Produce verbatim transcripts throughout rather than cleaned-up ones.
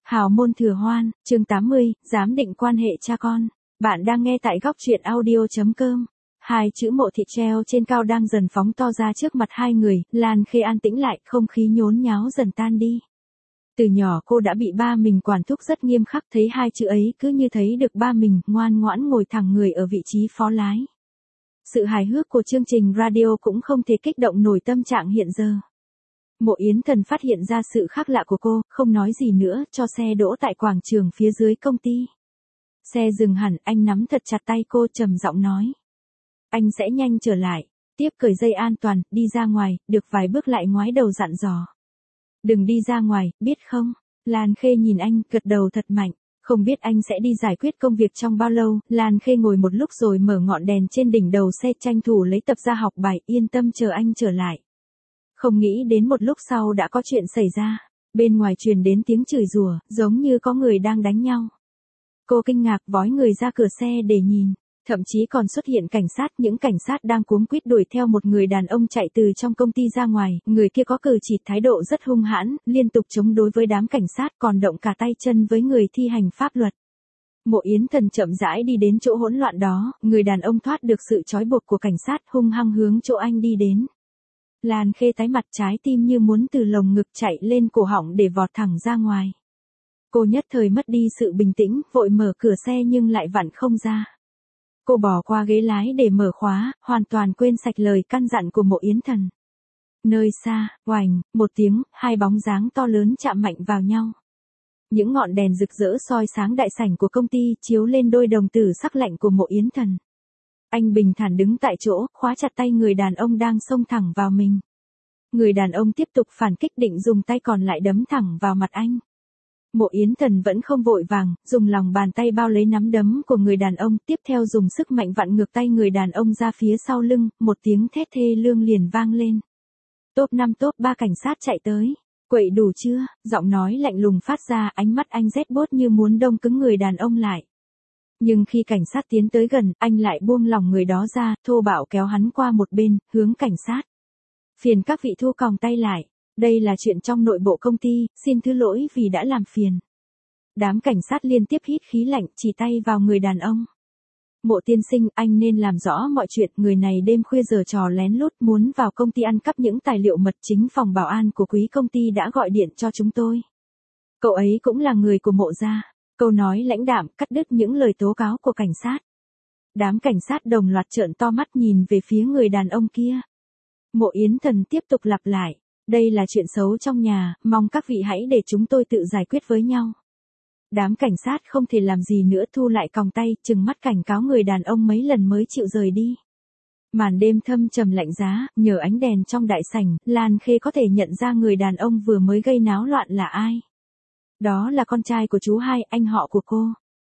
Hào môn thừa hoan, chương tám mươi, giám định quan hệ cha con. Bạn đang nghe tại góc truyện audio.com. Hai chữ Mộ Thị treo trên cao đang dần phóng to ra trước mặt hai người, Lan Khê an tĩnh lại, không khí nhốn nháo dần tan đi. Từ nhỏ cô đã bị ba mình quản thúc rất nghiêm khắc, thấy hai chữ ấy cứ như thấy được ba mình, ngoan ngoãn ngồi thẳng người ở vị trí phó lái. Sự hài hước của chương trình radio cũng không thể kích động nổi tâm trạng hiện giờ. Mộ Yến Thần phát hiện ra sự khác lạ của cô, không nói gì nữa, cho xe đỗ tại quảng trường phía dưới công ty. Xe dừng hẳn, anh nắm thật chặt tay cô, trầm giọng nói. Anh sẽ nhanh trở lại. Tiếp cởi dây an toàn, đi ra ngoài, được vài bước lại ngoái đầu dặn dò. Đừng đi ra ngoài, biết không? Lan Khê nhìn anh, gật đầu thật mạnh. Không biết anh sẽ đi giải quyết công việc trong bao lâu, Lan Khê ngồi một lúc rồi mở ngọn đèn trên đỉnh đầu xe, tranh thủ lấy tập ra học bài, yên tâm chờ anh trở lại. Không nghĩ đến một lúc sau đã có chuyện xảy ra. Bên ngoài truyền đến tiếng chửi rủa, giống như có người đang đánh nhau. Cô kinh ngạc vói người ra cửa xe để nhìn. Thậm chí còn xuất hiện cảnh sát, những cảnh sát đang cuống quýt đuổi theo một người đàn ông chạy từ trong công ty ra ngoài. Người kia có cử chỉ thái độ rất hung hãn, liên tục chống đối với đám cảnh sát, còn động cả tay chân với người thi hành pháp luật. Mộ Yến Thần chậm rãi đi đến chỗ hỗn loạn đó, người đàn ông thoát được sự trói buộc của cảnh sát, hung hăng hướng chỗ anh đi đến. Lan Khê tái mặt, trái tim như muốn từ lồng ngực chạy lên cổ họng để vọt thẳng ra ngoài. Cô nhất thời mất đi sự bình tĩnh, vội mở cửa xe nhưng lại vặn không ra. Cô bỏ qua ghế lái để mở khóa, hoàn toàn quên sạch lời căn dặn của Mộ Yến Thần. Nơi xa, oành, một tiếng, hai bóng dáng to lớn chạm mạnh vào nhau. Những ngọn đèn rực rỡ soi sáng đại sảnh của công ty, chiếu lên đôi đồng tử sắc lạnh của Mộ Yến Thần. Anh bình thản đứng tại chỗ, khóa chặt tay người đàn ông đang xông thẳng vào mình. Người đàn ông tiếp tục phản kích, định dùng tay còn lại đấm thẳng vào mặt anh. Mộ Yến Thần vẫn không vội vàng, dùng lòng bàn tay bao lấy nắm đấm của người đàn ông, tiếp theo dùng sức mạnh vặn ngược tay người đàn ông ra phía sau lưng, một tiếng thét thê lương liền vang lên. Top năm top ba cảnh sát chạy tới. Quậy đủ chưa? Giọng nói lạnh lùng phát ra, ánh mắt anh rét buốt như muốn đông cứng người đàn ông lại. Nhưng khi cảnh sát tiến tới gần, anh lại buông lỏng người đó ra, thô bạo kéo hắn qua một bên, hướng cảnh sát. Phiền các vị thu còng tay lại. Đây là chuyện trong nội bộ công ty, xin thứ lỗi vì đã làm phiền. Đám cảnh sát liên tiếp hít khí lạnh, chỉ tay vào người đàn ông. Mộ tiên sinh, anh nên làm rõ mọi chuyện, người này đêm khuya giở trò lén lút muốn vào công ty ăn cắp những tài liệu mật, chính phòng bảo an của quý công ty đã gọi điện cho chúng tôi. Cậu ấy cũng là người của Mộ gia. Câu nói lãnh đạm cắt đứt những lời tố cáo của cảnh sát. Đám cảnh sát đồng loạt trợn to mắt nhìn về phía người đàn ông kia. Mộ Yến Thần tiếp tục lặp lại. Đây là chuyện xấu trong nhà, mong các vị hãy để chúng tôi tự giải quyết với nhau. Đám cảnh sát không thể làm gì nữa, thu lại còng tay, trừng mắt cảnh cáo người đàn ông mấy lần mới chịu rời đi. Màn đêm thâm trầm lạnh giá, nhờ ánh đèn trong đại sảnh, Lan Khê có thể nhận ra người đàn ông vừa mới gây náo loạn là ai. Đó là con trai của chú hai, anh họ của cô.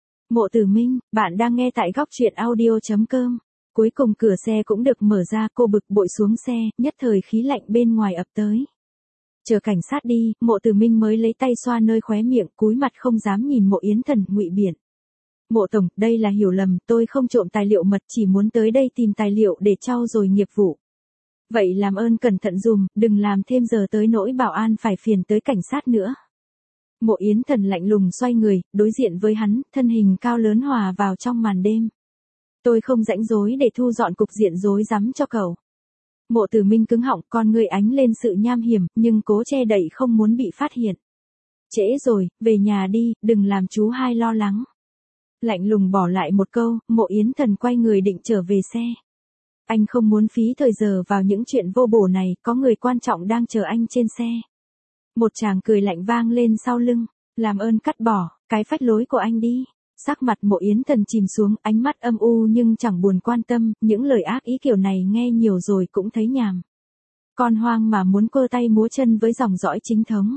Mộ Tử Minh, bạn đang nghe tại góc truyện audio.com. Cuối cùng cửa xe cũng được mở ra, cô bực bội xuống xe, nhất thời khí lạnh bên ngoài ập tới. Chờ cảnh sát đi, Mộ Tử Minh mới lấy tay xoa nơi khóe miệng, cúi mặt không dám nhìn Mộ Yến Thần, ngụy biện. Mộ tổng, đây là hiểu lầm, tôi không trộm tài liệu mật, chỉ muốn tới đây tìm tài liệu để trau dồi nghiệp vụ. Vậy làm ơn cẩn thận dùm, đừng làm thêm giờ tới nỗi bảo an phải phiền tới cảnh sát nữa. Mộ Yến Thần lạnh lùng xoay người, đối diện với hắn, thân hình cao lớn hòa vào trong màn đêm. Tôi không rãnh rối để thu dọn cục diện rối rắm cho cậu. Mộ Tử Minh cứng họng, con người ánh lên sự nham hiểm, nhưng cố che đậy không muốn bị phát hiện. Trễ rồi, về nhà đi, đừng làm chú hai lo lắng. Lạnh lùng bỏ lại một câu, Mộ Yến Thần quay người định trở về xe. Anh không muốn phí thời giờ vào những chuyện vô bổ này, có người quan trọng đang chờ anh trên xe. Một tràng cười lạnh vang lên sau lưng, làm ơn cắt bỏ cái phách lối của anh đi. Sắc mặt Mộ Yến Thần chìm xuống, ánh mắt âm u nhưng chẳng buồn quan tâm, những lời ác ý kiểu này nghe nhiều rồi cũng thấy nhàm. Con hoang mà muốn cơ tay múa chân với dòng dõi chính thống.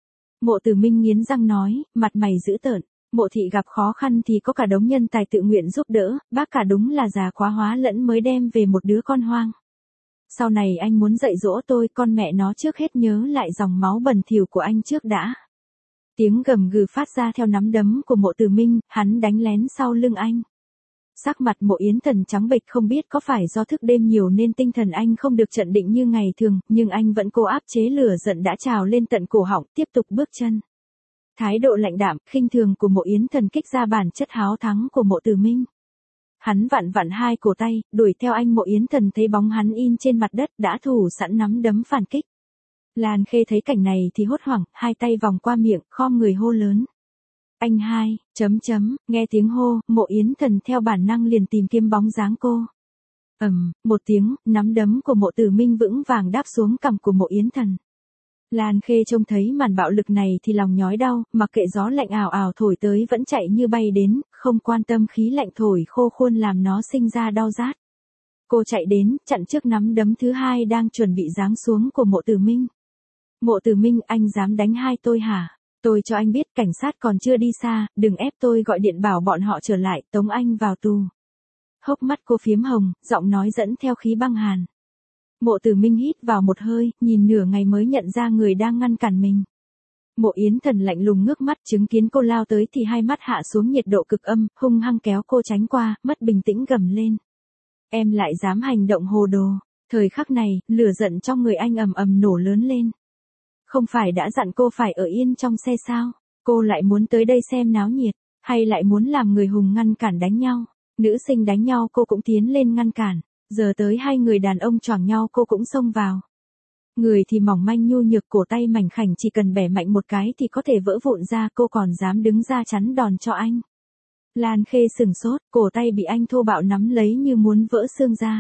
Mộ Tử Minh nghiến răng nói, mặt mày dữ tợn. Mộ thị gặp khó khăn thì có cả đống nhân tài tự nguyện giúp đỡ, bác cả đúng là già quá hóa lẫn mới đem về một đứa con hoang. Sau này anh muốn dạy dỗ tôi, con mẹ nó trước hết nhớ lại dòng máu bẩn thỉu của anh trước đã. Tiếng gầm gừ phát ra theo nắm đấm của Mộ Tử Minh, hắn đánh lén sau lưng anh. Sắc mặt Mộ Yến Thần trắng bệch, không biết có phải do thức đêm nhiều nên tinh thần anh không được trận định như ngày thường, nhưng anh vẫn cố áp chế lửa giận đã trào lên tận cổ họng, tiếp tục bước chân. Thái độ lạnh đạm, khinh thường của Mộ Yến Thần kích ra bản chất háo thắng của Mộ Tử Minh. Hắn vặn vặn hai cổ tay, đuổi theo anh. Mộ Yến Thần thấy bóng hắn in trên mặt đất đã thủ sẵn nắm đấm phản kích. Lan Khê thấy cảnh này thì hốt hoảng, hai tay vòng qua miệng, khom người hô lớn. Anh hai, chấm chấm, nghe tiếng hô, Mộ Yến Thần theo bản năng liền tìm kiếm bóng dáng cô. Ầm, một tiếng, nắm đấm của Mộ Tử Minh vững vàng đáp xuống cằm của Mộ Yến Thần. Lan Khê trông thấy màn bạo lực này thì lòng nhói đau, mặc kệ gió lạnh ào ào thổi tới vẫn chạy như bay đến, không quan tâm khí lạnh thổi khô khuôn làm nó sinh ra đau rát. Cô chạy đến, chặn trước nắm đấm thứ hai đang chuẩn bị giáng xuống của Mộ Tử Minh. Mộ Tử Minh, anh dám đánh hai tôi hả? Tôi cho anh biết cảnh sát còn chưa đi xa, đừng ép tôi gọi điện bảo bọn họ trở lại, tống anh vào tù. Hốc mắt cô phiếm hồng, giọng nói dẫn theo khí băng hàn. Mộ Tử Minh hít vào một hơi, nhìn nửa ngày mới nhận ra người đang ngăn cản mình. Mộ Yến Thần lạnh lùng ngước mắt chứng kiến cô lao tới thì hai mắt hạ xuống nhiệt độ cực âm, hung hăng kéo cô tránh qua, mất bình tĩnh gầm lên. Em lại dám hành động hồ đồ. Thời khắc này, lửa giận trong người anh ầm ầm nổ lớn lên. Không phải đã dặn cô phải ở yên trong xe sao? Cô lại muốn tới đây xem náo nhiệt, hay lại muốn làm người hùng ngăn cản đánh nhau? Nữ sinh đánh nhau cô cũng tiến lên ngăn cản, giờ tới hai người đàn ông choảng nhau cô cũng xông vào. Người thì mỏng manh nhu nhược, cổ tay mảnh khảnh chỉ cần bẻ mạnh một cái thì có thể vỡ vụn ra, cô còn dám đứng ra chắn đòn cho anh. Lan Khê sừng sốt, cổ tay bị anh thô bạo nắm lấy như muốn vỡ xương ra.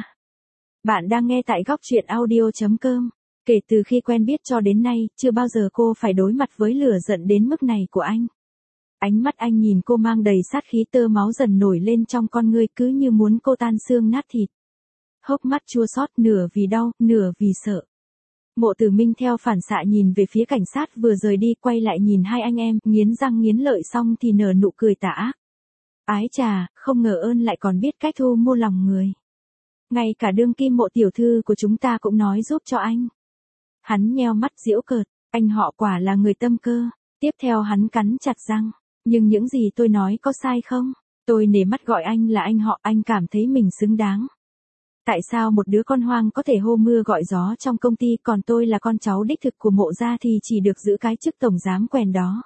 Bạn đang nghe tại góc truyện audio chấm com. Kể từ khi quen biết cho đến nay, chưa bao giờ cô phải đối mặt với lửa giận đến mức này của anh. Ánh mắt anh nhìn cô mang đầy sát khí, tơ máu dần nổi lên trong con ngươi cứ như muốn cô tan xương nát thịt. Hốc mắt chua xót, nửa vì đau, nửa vì sợ. Mộ Tử Minh theo phản xạ nhìn về phía cảnh sát vừa rời đi, quay lại nhìn hai anh em, nghiến răng nghiến lợi xong thì nở nụ cười tà ác. Ái chà, không ngờ ơn lại còn biết cách thu mua lòng người. Ngay cả đương kim Mộ tiểu thư của chúng ta cũng nói giúp cho anh. Hắn nheo mắt giễu cợt, anh họ quả là người tâm cơ. Tiếp theo hắn cắn chặt răng, nhưng những gì tôi nói có sai không? Tôi nể mắt gọi anh là anh họ, anh cảm thấy mình xứng đáng. Tại sao một đứa con hoang có thể hô mưa gọi gió trong công ty, còn tôi là con cháu đích thực của Mộ gia thì chỉ được giữ cái chức tổng giám quèn đó?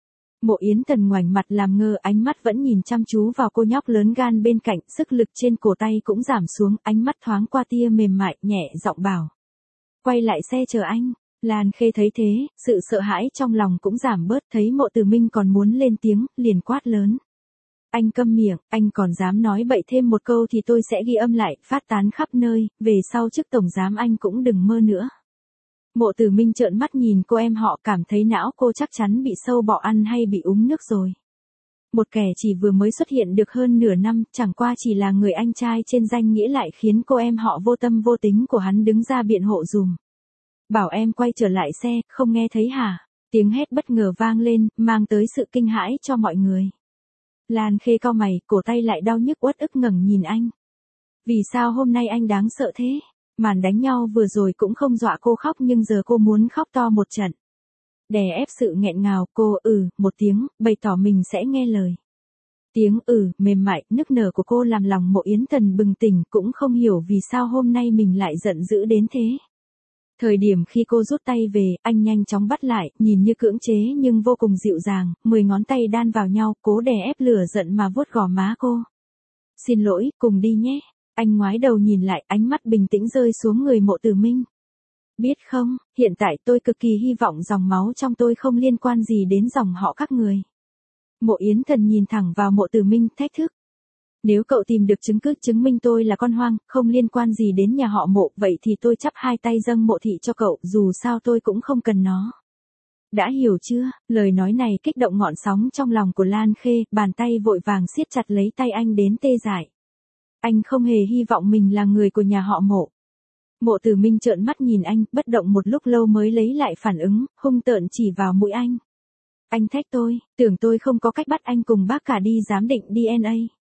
Mộ Yến Thần ngoảnh mặt làm ngơ, ánh mắt vẫn nhìn chăm chú vào cô nhóc lớn gan bên cạnh, sức lực trên cổ tay cũng giảm xuống, ánh mắt thoáng qua tia mềm mại, nhẹ giọng bảo. Quay lại xe chờ anh. Lan Khê thấy thế, sự sợ hãi trong lòng cũng giảm bớt, thấy Mộ Tử Minh còn muốn lên tiếng, liền quát lớn. Anh câm miệng, anh còn dám nói bậy thêm một câu thì tôi sẽ ghi âm lại, phát tán khắp nơi, về sau chức tổng giám anh cũng đừng mơ nữa. Mộ Tử Minh trợn mắt nhìn cô em họ, cảm thấy não cô chắc chắn bị sâu bọ ăn hay bị úng nước rồi. Một kẻ chỉ vừa mới xuất hiện được hơn nửa năm, chẳng qua chỉ là người anh trai trên danh nghĩa lại khiến cô em họ vô tâm vô tính của hắn đứng ra biện hộ dùm. Bảo em quay trở lại xe, không nghe thấy hả? Tiếng hét bất ngờ vang lên, mang tới sự kinh hãi cho mọi người. Lan Khê cau mày, cổ tay lại đau nhức uất ức ngẩng nhìn anh. Vì sao hôm nay anh đáng sợ thế? Màn đánh nhau vừa rồi cũng không dọa cô khóc nhưng giờ cô muốn khóc to một trận. Đè ép sự nghẹn ngào, cô ừ một tiếng, bày tỏ mình sẽ nghe lời. Tiếng ừ mềm mại, nức nở của cô làm lòng Mộ Yến Thần bừng tỉnh, cũng không hiểu vì sao hôm nay mình lại giận dữ đến thế. Thời điểm khi cô rút tay về, anh nhanh chóng bắt lại, nhìn như cưỡng chế nhưng vô cùng dịu dàng, mười ngón tay đan vào nhau, cố đè ép lửa giận mà vuốt gò má cô. Xin lỗi, cùng đi nhé. Anh ngoái đầu nhìn lại, ánh mắt bình tĩnh rơi xuống người Mộ Tử Minh. Biết không, hiện tại tôi cực kỳ hy vọng dòng máu trong tôi không liên quan gì đến dòng họ các người. Mộ Yến Thần nhìn thẳng vào Mộ Tử Minh, thách thức. Nếu cậu tìm được chứng cứ chứng minh tôi là con hoang, không liên quan gì đến nhà họ Mộ, vậy thì tôi chắp hai tay dâng mộ thị cho cậu, dù sao tôi cũng không cần nó. Đã hiểu chưa? Lời nói này kích động ngọn sóng trong lòng của Lan Khê, bàn tay vội vàng siết chặt lấy tay anh đến tê dại. Anh không hề hy vọng mình là người của nhà họ Mộ. Mộ Tử Minh trợn mắt nhìn anh, bất động một lúc lâu mới lấy lại phản ứng, hung tợn chỉ vào mũi anh. Anh thách tôi, tưởng tôi không có cách bắt anh cùng bác cả đi giám định đê en a.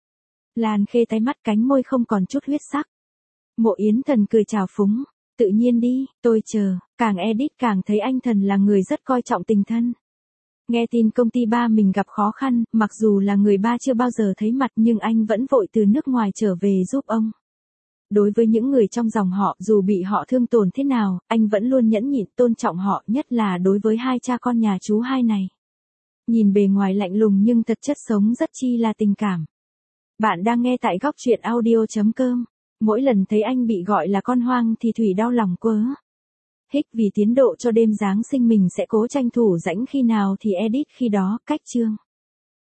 Lan Khê tái mắt, cánh môi không còn chút huyết sắc. Mộ Yến Thần cười chào phúng, tự nhiên đi, tôi chờ. Càng edit càng thấy anh Thần là người rất coi trọng tình thân. Nghe tin công ty ba mình gặp khó khăn, mặc dù là người ba chưa bao giờ thấy mặt nhưng anh vẫn vội từ nước ngoài trở về giúp ông. Đối với những người trong dòng họ, dù bị họ thương tổn thế nào, anh vẫn luôn nhẫn nhịn tôn trọng họ, nhất là đối với hai cha con nhà chú hai này. nhìn bề ngoài lạnh lùng nhưng thật chất sống rất chi là tình cảm. Bạn đang nghe tại góc truyện audio.com. Mỗi lần thấy anh bị gọi là con hoang thì Thủy đau lòng quá. Hích vì tiến độ cho đêm Giáng sinh mình sẽ cố tranh thủ rảnh khi nào thì edit khi đó, cách chương.